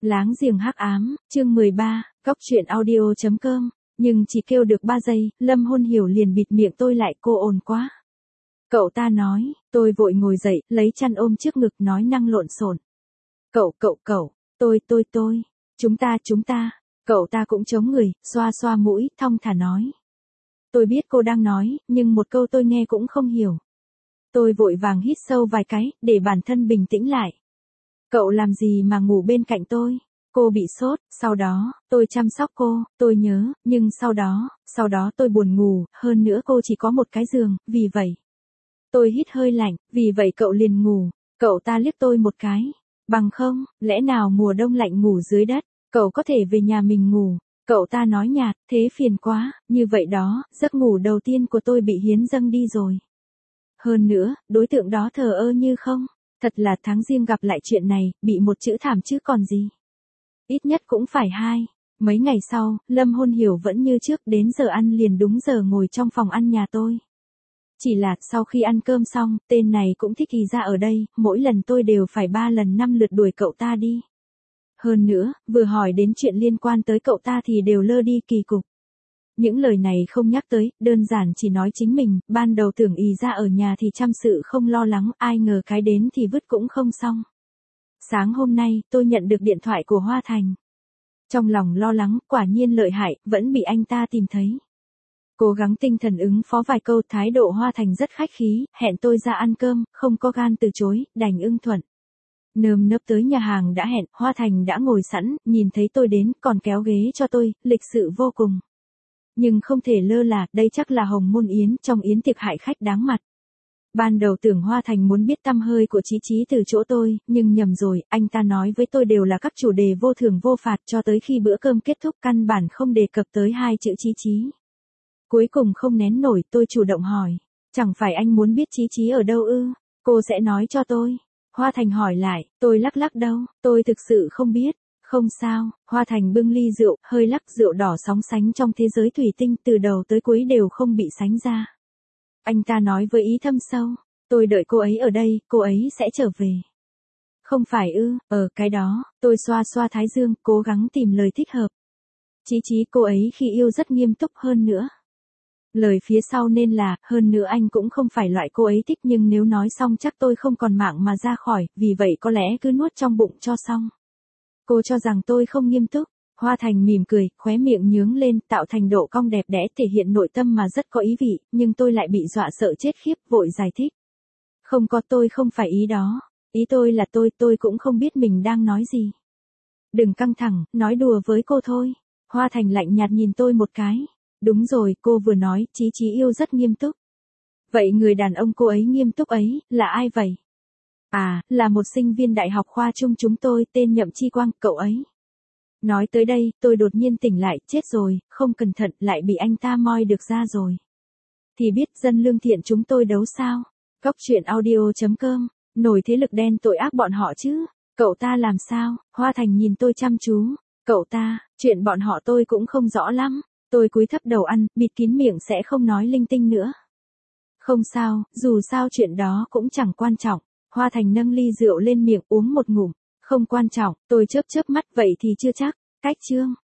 Láng giềng hắc ám, chương 13, Cóc truyện audio.com, nhưng chỉ kêu được 3 giây, Lâm Hôn Hiểu liền bịt miệng tôi lại, cô ồn quá. Cậu ta nói, tôi vội ngồi dậy, lấy chăn ôm trước ngực nói năng lộn xộn. Cậu, tôi, chúng ta, cậu ta cũng chống người, xoa xoa mũi, thong thả nói. Tôi biết cô đang nói, nhưng một câu tôi nghe cũng không hiểu. Tôi vội vàng hít sâu vài cái, để bản thân bình tĩnh lại. Cậu làm gì mà ngủ bên cạnh tôi? Cô bị sốt, sau đó, tôi chăm sóc cô, tôi nhớ, nhưng sau đó tôi buồn ngủ, hơn nữa cô chỉ có một cái giường, vì vậy. Tôi hít hơi lạnh, vì vậy cậu liền ngủ, cậu ta liếc tôi một cái. Bằng không, lẽ nào mùa đông lạnh ngủ dưới đất, cậu có thể về nhà mình ngủ. Cậu ta nói nhạt, thế phiền quá, như vậy đó, giấc ngủ đầu tiên của tôi bị hiến dâng đi rồi. Hơn nữa, đối tượng đó thờ ơ như không. Thật là tháng riêng gặp lại chuyện này, bị một chữ thảm chứ còn gì. Ít nhất cũng phải 2. Mấy ngày sau, Lâm Hôn Hiểu vẫn như trước, đến giờ ăn liền đúng giờ ngồi trong phòng ăn nhà tôi. Chỉ là, sau khi ăn cơm xong, tên này cũng thích kỳ ra ở đây, mỗi lần tôi đều phải 3 lần 5 lượt đuổi cậu ta đi. Hơn nữa, vừa hỏi đến chuyện liên quan tới cậu ta thì đều lơ đi kỳ cục. Những lời này không nhắc tới, đơn giản chỉ nói chính mình, ban đầu tưởng ý ra ở nhà thì chăm sự không lo lắng, ai ngờ cái đến thì vứt cũng không xong. Sáng hôm nay, tôi nhận được điện thoại của Hoa Thành. Trong lòng lo lắng, quả nhiên lợi hại, vẫn bị anh ta tìm thấy. Cố gắng tinh thần ứng phó vài câu, thái độ Hoa Thành rất khách khí, hẹn tôi ra ăn cơm, không có gan từ chối, đành ưng thuận. Nơm nớp tới nhà hàng đã hẹn, Hoa Thành đã ngồi sẵn, nhìn thấy tôi đến, còn kéo ghế cho tôi, lịch sự vô cùng. Nhưng không thể lơ là, đây chắc là hồng môn yến, trong yến tiệc hại khách đáng mặt. Ban đầu tưởng Hoa Thành muốn biết tăm hơi của Chí Chí từ chỗ tôi, nhưng nhầm rồi, anh ta nói với tôi đều là các chủ đề vô thưởng vô phạt, cho tới khi bữa cơm kết thúc căn bản không đề cập tới 2 chữ Chí Chí. Cuối cùng không nén nổi, tôi chủ động hỏi, chẳng phải anh muốn biết Chí Chí ở đâu ư? Cô sẽ nói cho tôi. Hoa Thành hỏi lại, tôi lắc đầu, tôi thực sự không biết. Không sao, Hoa Thành bưng ly rượu, hơi lắc, rượu đỏ sóng sánh trong thế giới thủy tinh, từ đầu tới cuối đều không bị sánh ra. Anh ta nói với ý thâm sâu, tôi đợi cô ấy ở đây, cô ấy sẽ trở về. Không phải ư, cái đó, tôi xoa xoa thái dương, cố gắng tìm lời thích hợp. Chí Chí cô ấy khi yêu rất nghiêm túc hơn nữa. Lời phía sau nên là, hơn nữa anh cũng không phải loại cô ấy thích, nhưng nếu nói xong chắc tôi không còn mạng mà ra khỏi, vì vậy có lẽ cứ nuốt trong bụng cho xong. Cô cho rằng tôi không nghiêm túc. Hoa Thành mỉm cười, khóe miệng nhướng lên, tạo thành độ cong đẹp đẽ, thể hiện nội tâm mà rất có ý vị, nhưng tôi lại bị dọa sợ chết khiếp, vội giải thích. Không có, tôi không phải ý đó. Ý tôi là tôi cũng không biết mình đang nói gì. Đừng căng thẳng, nói đùa với cô thôi. Hoa Thành lạnh nhạt nhìn tôi một cái. Đúng rồi, cô vừa nói, Chí Chí yêu rất nghiêm túc. Vậy người đàn ông cô ấy nghiêm túc ấy, là ai vậy? À, là một sinh viên đại học khoa trung chúng tôi, tên Nhậm Chi Quang, cậu ấy. Nói tới đây, tôi đột nhiên tỉnh lại, chết rồi, không cẩn thận, lại bị anh ta moi được ra rồi. Thì biết dân lương thiện chúng tôi đấu sao? Cóc truyện audio.com, nổi thế lực đen tội ác bọn họ chứ? Cậu ta làm sao? Hoa Thành nhìn tôi chăm chú. Cậu ta, chuyện bọn họ tôi cũng không rõ lắm. Tôi cúi thấp đầu ăn, bịt kín miệng sẽ không nói linh tinh nữa. Không sao, dù sao chuyện đó cũng chẳng quan trọng. Hoa Thành nâng ly rượu lên miệng uống một ngụm. Không quan trọng, tôi chớp chớp mắt, vậy thì chưa chắc. Cách chương.